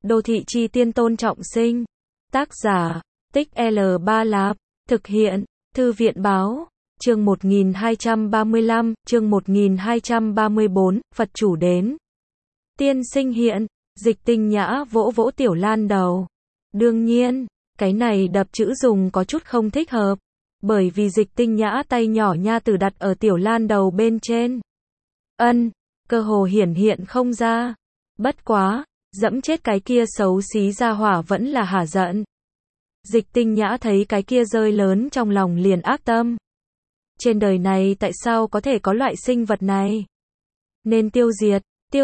Đô thị chi tiên Tôn Trọng Sinh. Tác giả, Tích L Ba Lạp. Thực hiện, Thư viện báo. Chương 1235, chương 1234, Phật chủ đến. Tiên sinh hiện. Dịch Tinh Nhã vỗ vỗ Tiểu Lan đầu. Đương nhiên, cái này đập chữ dùng có chút không thích hợp. Bởi vì Dịch Tinh Nhã tay nhỏ nha tử đặt ở Tiểu Lan đầu bên trên. Cơ hồ hiển hiện không ra. Bất quá, dẫm chết cái kia xấu xí ra hỏa vẫn là hả giận. Dịch Tinh Nhã thấy cái kia rơi lớn trong lòng liền ác tâm. Trên đời này tại sao có thể có loại sinh vật này? Nên tiêu diệt,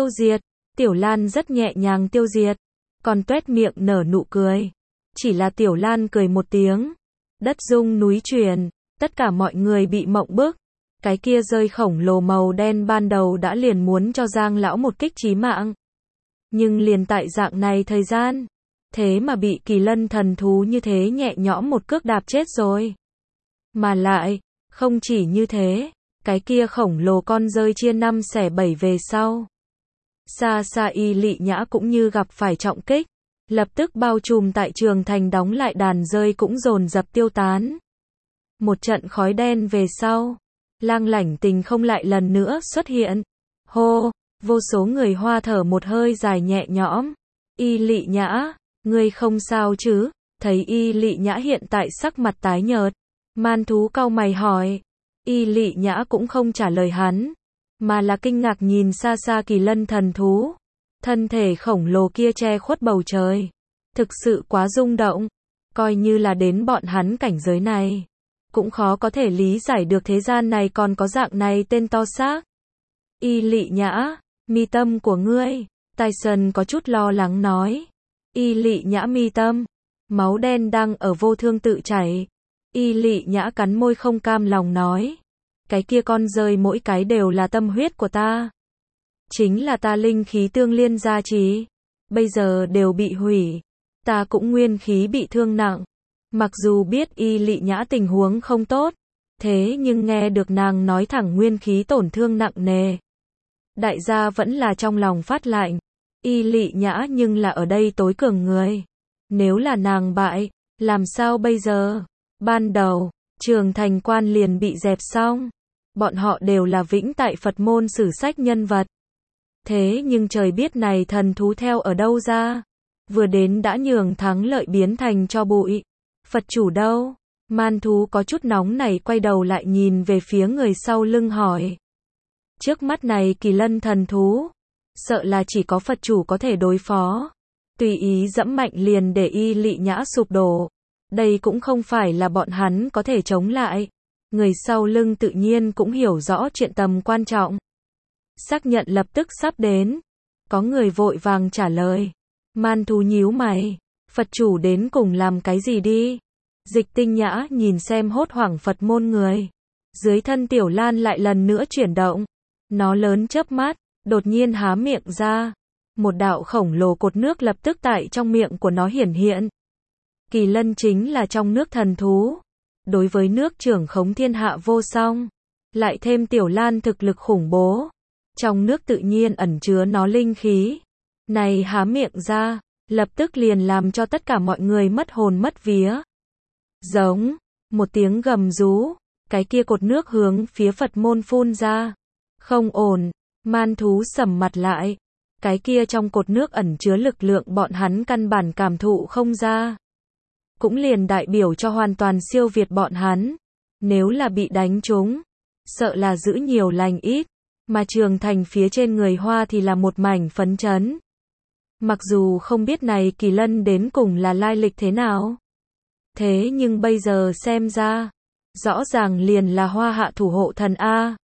Tiểu Lan rất nhẹ nhàng tiêu diệt, còn tuét miệng nở nụ cười. Chỉ là Tiểu Lan cười một tiếng, đất rung núi chuyển, tất cả mọi người bị mộng bức. Cái kia rơi khổng lồ màu đen ban đầu đã liền muốn cho Giang lão một kích chí mạng. Nhưng liền tại dạng này thời gian, thế mà bị Kỳ Lân thần thú như thế nhẹ nhõm một cước đạp chết rồi. Mà lại, không chỉ như thế, cái kia khổng lồ con rơi chia 5 xẻ 7 về sau. Xa xa Y Lị Nhã cũng như gặp phải trọng kích, lập tức bao trùm tại Trường Thành đóng lại đàn rơi cũng dồn dập tiêu tán. Một trận khói đen về sau, Lang Lảnh Tình không lại lần nữa xuất hiện. Hô, vô số người Hoa thở một hơi dài nhẹ nhõm. Y Lị Nhã, ngươi không sao chứ? Thấy Y Lị Nhã hiện tại sắc mặt tái nhợt, man thú cau mày hỏi. Y Lị Nhã cũng không trả lời hắn, mà là kinh ngạc nhìn xa xa Kỳ Lân thần thú. Thân thể khổng lồ kia che khuất bầu trời, thực sự quá rung động. Coi như là đến bọn hắn cảnh giới này, cũng khó có thể lý giải được thế gian này còn có dạng này tên to xác. Y Lị Nhã, mi tâm của ngươi. Tyson có chút lo lắng nói. Y Lị Nhã mi tâm, máu đen đang ở vô thương tự chảy. Y Lị Nhã cắn môi không cam lòng nói. Cái kia con rơi mỗi cái đều là tâm huyết của ta. Chính là ta linh khí tương liên gia trì. Bây giờ đều bị hủy. Ta cũng nguyên khí bị thương nặng. Mặc dù biết Y Lị Nhã tình huống không tốt, thế nhưng nghe được nàng nói thẳng nguyên khí tổn thương nặng nề, đại gia vẫn là trong lòng phát lạnh. Y Lị Nhã nhưng là ở đây tối cường người. Nếu là nàng bại, làm sao bây giờ? Ban đầu, Trường Thành quan liền bị dẹp xong. Bọn họ đều là vĩnh tại Phật môn sử sách nhân vật. Thế nhưng trời biết này thần thú theo ở đâu ra? Vừa đến đã nhường thắng lợi biến thành cho bụi. Phật chủ đâu? Man thú có chút nóng này quay đầu lại nhìn về phía người sau lưng hỏi. Trước mắt này Kỳ Lân thần thú, sợ là chỉ có Phật chủ có thể đối phó. Tùy ý dẫm mạnh liền để Y Lị Nhã sụp đổ. Đây cũng không phải là bọn hắn có thể chống lại. Người sau lưng tự nhiên cũng hiểu rõ chuyện tầm quan trọng. Xác nhận lập tức sắp đến. Có người vội vàng trả lời. Man thú nhíu mày. Phật chủ đến cùng làm cái gì đi? Dịch Tinh Nhã nhìn xem hốt hoảng Phật môn người. Dưới thân Tiểu Lan lại lần nữa chuyển động. Nó lớn chớp mắt, đột nhiên há miệng ra. Một đạo khổng lồ cột nước lập tức tại trong miệng của nó hiển hiện. Kỳ Lân chính là trong nước thần thú. Đối với nước trưởng khống thiên hạ vô song. Lại thêm Tiểu Lan thực lực khủng bố. Trong nước tự nhiên ẩn chứa nó linh khí. Này há miệng ra, lập tức liền làm cho tất cả mọi người mất hồn mất vía. Giống, một tiếng gầm rú, cái kia cột nước hướng phía Phật môn phun ra. Không ổn, man thú sầm mặt lại. Cái kia trong cột nước ẩn chứa lực lượng bọn hắn căn bản cảm thụ không ra. Cũng liền đại biểu cho hoàn toàn siêu việt bọn hắn. Nếu là bị đánh trúng, sợ là giữ nhiều lành ít. Mà Trường Thành phía trên người Hoa thì là một mảnh phấn chấn. Mặc dù không biết này Kỳ Lân đến cùng là lai lịch thế nào. Thế nhưng bây giờ xem ra, rõ ràng liền là Hoa hạ thủ hộ thần A.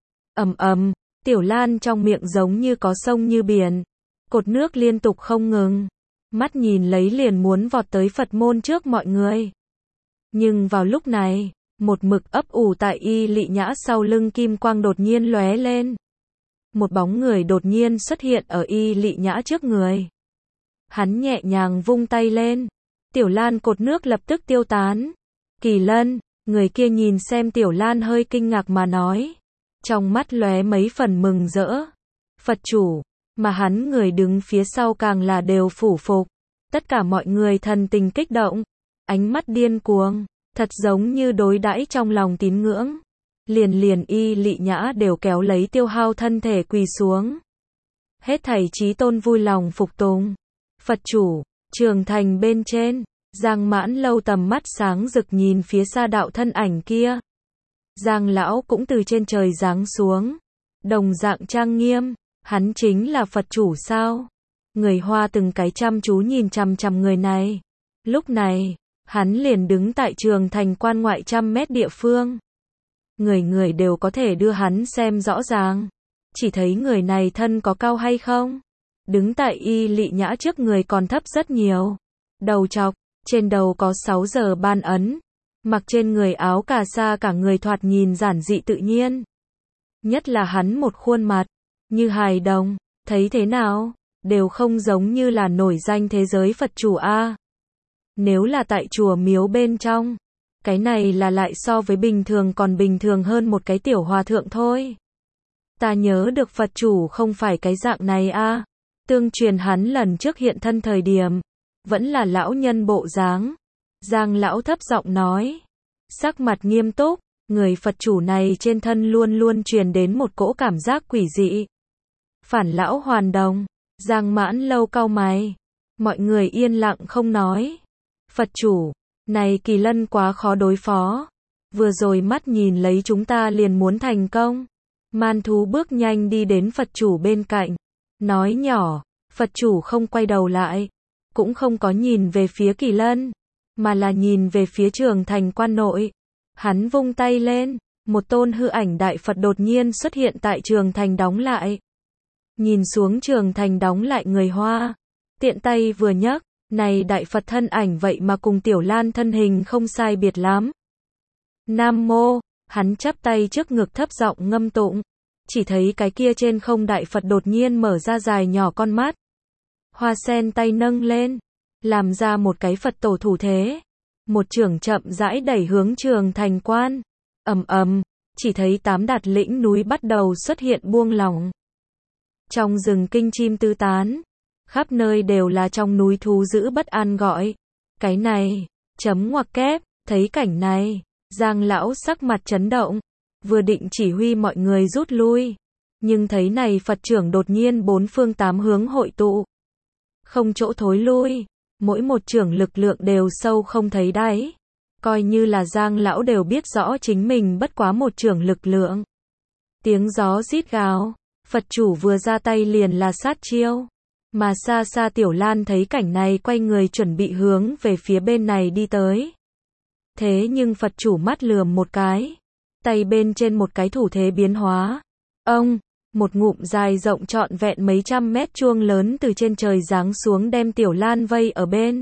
Tiểu Lan trong miệng giống như có sông như biển. Cột nước liên tục không ngừng. Mắt nhìn lấy liền muốn vọt tới Phật môn trước mọi người. Nhưng vào lúc này, một mực ấp ủ tại Y Lị Nhã sau lưng kim quang đột nhiên lóe lên. Một bóng người đột nhiên xuất hiện ở Y Lị Nhã trước người. Hắn nhẹ nhàng vung tay lên. Tiểu Lan cột nước lập tức tiêu tán. Kỳ Lân, người kia nhìn xem Tiểu Lan hơi kinh ngạc mà nói. Trong mắt lóe mấy phần mừng rỡ. Phật chủ, mà hắn người đứng phía sau càng là đều phủ phục. Tất cả mọi người thần tình kích động, ánh mắt điên cuồng, thật giống như đối đãi trong lòng tín ngưỡng. Liền Y Lị Nhã đều kéo lấy Tiêu Hao thân thể quỳ xuống. Hết thảy chí tôn vui lòng phục tùng. Phật chủ, trường thành bên trên, Giang Mãn Lâu tầm mắt sáng rực nhìn phía xa đạo thân ảnh kia. Giang lão cũng từ trên trời giáng xuống, đồng dạng trang nghiêm, hắn chính là Phật chủ sao? Người Hoa từng cái chăm chú nhìn chằm chằm người này. Lúc này, hắn liền đứng tại trường thành quan ngoại 100 mét địa phương. Người đều có thể đưa hắn xem rõ ràng. Chỉ thấy người này thân có cao hay không? Đứng tại Y Lị Nhã trước người còn thấp rất nhiều. Đầu chọc, trên đầu có 6 giờ ban ấn. Mặc trên người áo cà sa cả người thoạt nhìn giản dị tự nhiên. Nhất là hắn một khuôn mặt, như hài đồng, thấy thế nào? Đều không giống như là nổi danh thế giới Phật chủ a. Nếu là tại chùa miếu bên trong, cái này là lại so với bình thường còn bình thường hơn một cái tiểu hòa thượng thôi. Ta nhớ được Phật chủ không phải cái dạng này a. Tương truyền hắn lần trước hiện thân thời điểm, vẫn là lão nhân bộ dáng. Giang lão thấp giọng nói, sắc mặt nghiêm túc, người Phật chủ này trên thân luôn luôn truyền đến một cỗ cảm giác quỷ dị. Phản lão hoàn đồng, Giang Mãn Lâu cau mày, mọi người yên lặng không nói. Phật chủ, này Kỳ Lân quá khó đối phó, vừa rồi mắt nhìn lấy chúng ta liền muốn thành công. Man thú bước nhanh đi đến Phật chủ bên cạnh, nói nhỏ. Phật chủ không quay đầu lại, cũng không có nhìn về phía Kỳ Lân, mà là nhìn về phía trường thành quan nội. Hắn vung tay lên, một tôn hư ảnh đại Phật đột nhiên xuất hiện tại trường thành đóng lại. Nhìn xuống trường thành đóng lại người Hoa, tiện tay vừa nhấc, này đại Phật thân ảnh vậy mà cùng Tiểu Lan thân hình không sai biệt lắm. Nam mô, hắn chắp tay trước ngực thấp giọng ngâm tụng, chỉ thấy cái kia trên không đại Phật đột nhiên mở ra dài nhỏ con mắt. Hoa sen tay nâng lên, làm ra một cái Phật tổ thủ thế. Một chưởng chậm rãi đẩy hướng trường thành quan. Ầm ầm, chỉ thấy 8 đạt lĩnh núi bắt đầu xuất hiện buông lỏng. Trong rừng kinh chim tứ tán, khắp nơi đều là trong núi thú dữ bất an gọi. Cái này, chấm ngoặc kép, thấy cảnh này, Giang lão sắc mặt chấn động, vừa định chỉ huy mọi người rút lui, nhưng thấy này Phật trưởng đột nhiên 4 phương 8 hướng hội tụ. Không chỗ thối lui, mỗi một trưởng lực lượng đều sâu không thấy đáy. Coi như là Giang lão đều biết rõ chính mình bất quá một trưởng lực lượng. Tiếng gió rít gào, Phật chủ vừa ra tay liền là sát chiêu. Mà xa xa Tiểu Lan thấy cảnh này quay người chuẩn bị hướng về phía bên này đi tới. Thế nhưng Phật chủ mắt lườm một cái, tay bên trên một cái thủ thế biến hóa. Ông, một ngụm dài rộng trọn vẹn mấy trăm mét chuông lớn từ trên trời giáng xuống đem Tiểu Lan vây ở bên.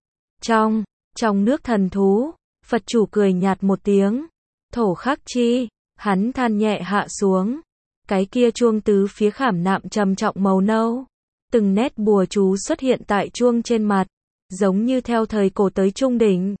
Trong nước thần thú, Phật chủ cười nhạt một tiếng. Thổ khắc chi, hắn than nhẹ hạ xuống. Cái kia chuông tứ phía khảm nạm trầm trọng màu nâu. Từng nét bùa chú xuất hiện tại chuông trên mặt, giống như theo thời cổ tới trung đỉnh.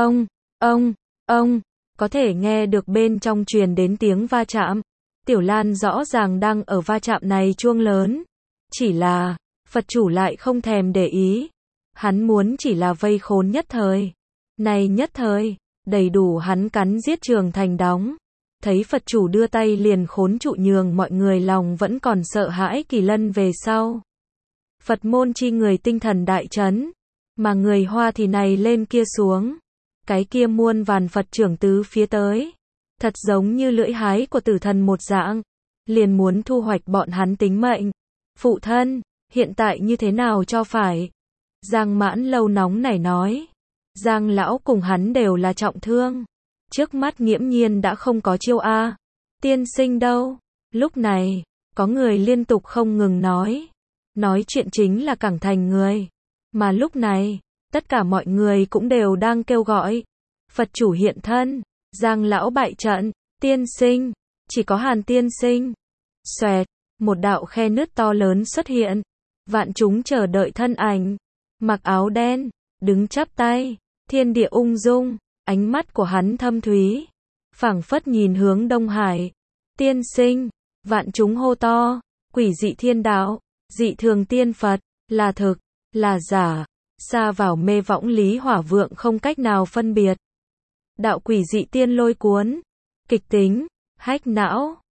Ông, có thể nghe được bên trong truyền đến tiếng va chạm. Tiểu Lan rõ ràng đang ở va chạm này chuông lớn. Chỉ là, Phật chủ lại không thèm để ý. Hắn muốn chỉ là vây khốn nhất thời. Này nhất thời, đầy đủ hắn cắn giết trường thành đóng. Thấy Phật chủ đưa tay liền khốn trụ nhường mọi người lòng vẫn còn sợ hãi Kỳ Lân về sau. Phật môn chi người tinh thần đại chấn, mà người Hoa thì này lên kia xuống. Cái kia muôn vàn Phật trưởng tứ phía tới. Thật giống như lưỡi hái của tử thần một dạng. Liền muốn thu hoạch bọn hắn tính mệnh. Phụ thân, hiện tại như thế nào cho phải? Giang Mãn Lâu nóng nảy nói. Giang lão cùng hắn đều là trọng thương. Trước mắt nghiễm nhiên đã không có chiêu A. Tiên sinh đâu? Lúc này, có người liên tục không ngừng nói. Nói chuyện chính là Cảng Thành người. Mà lúc này, tất cả mọi người cũng đều đang kêu gọi. Phật chủ hiện thân. Giang lão bại trận. Tiên sinh. Chỉ có Hàn tiên sinh. Xoẹt. Một đạo khe nứt to lớn xuất hiện. Vạn chúng chờ đợi thân ảnh. Mặc áo đen. Đứng chắp tay. Thiên địa ung dung. Ánh mắt của hắn thâm thúy. Phảng phất nhìn hướng Đông Hải. Tiên sinh. Vạn chúng hô to. Quỷ dị thiên đạo. Dị thường tiên Phật. Là thực. Là giả. Sa vào mê võng Lý Hỏa Vượng không cách nào phân biệt. Đạo quỷ dị tiên lôi cuốn. Kịch tính, hack não.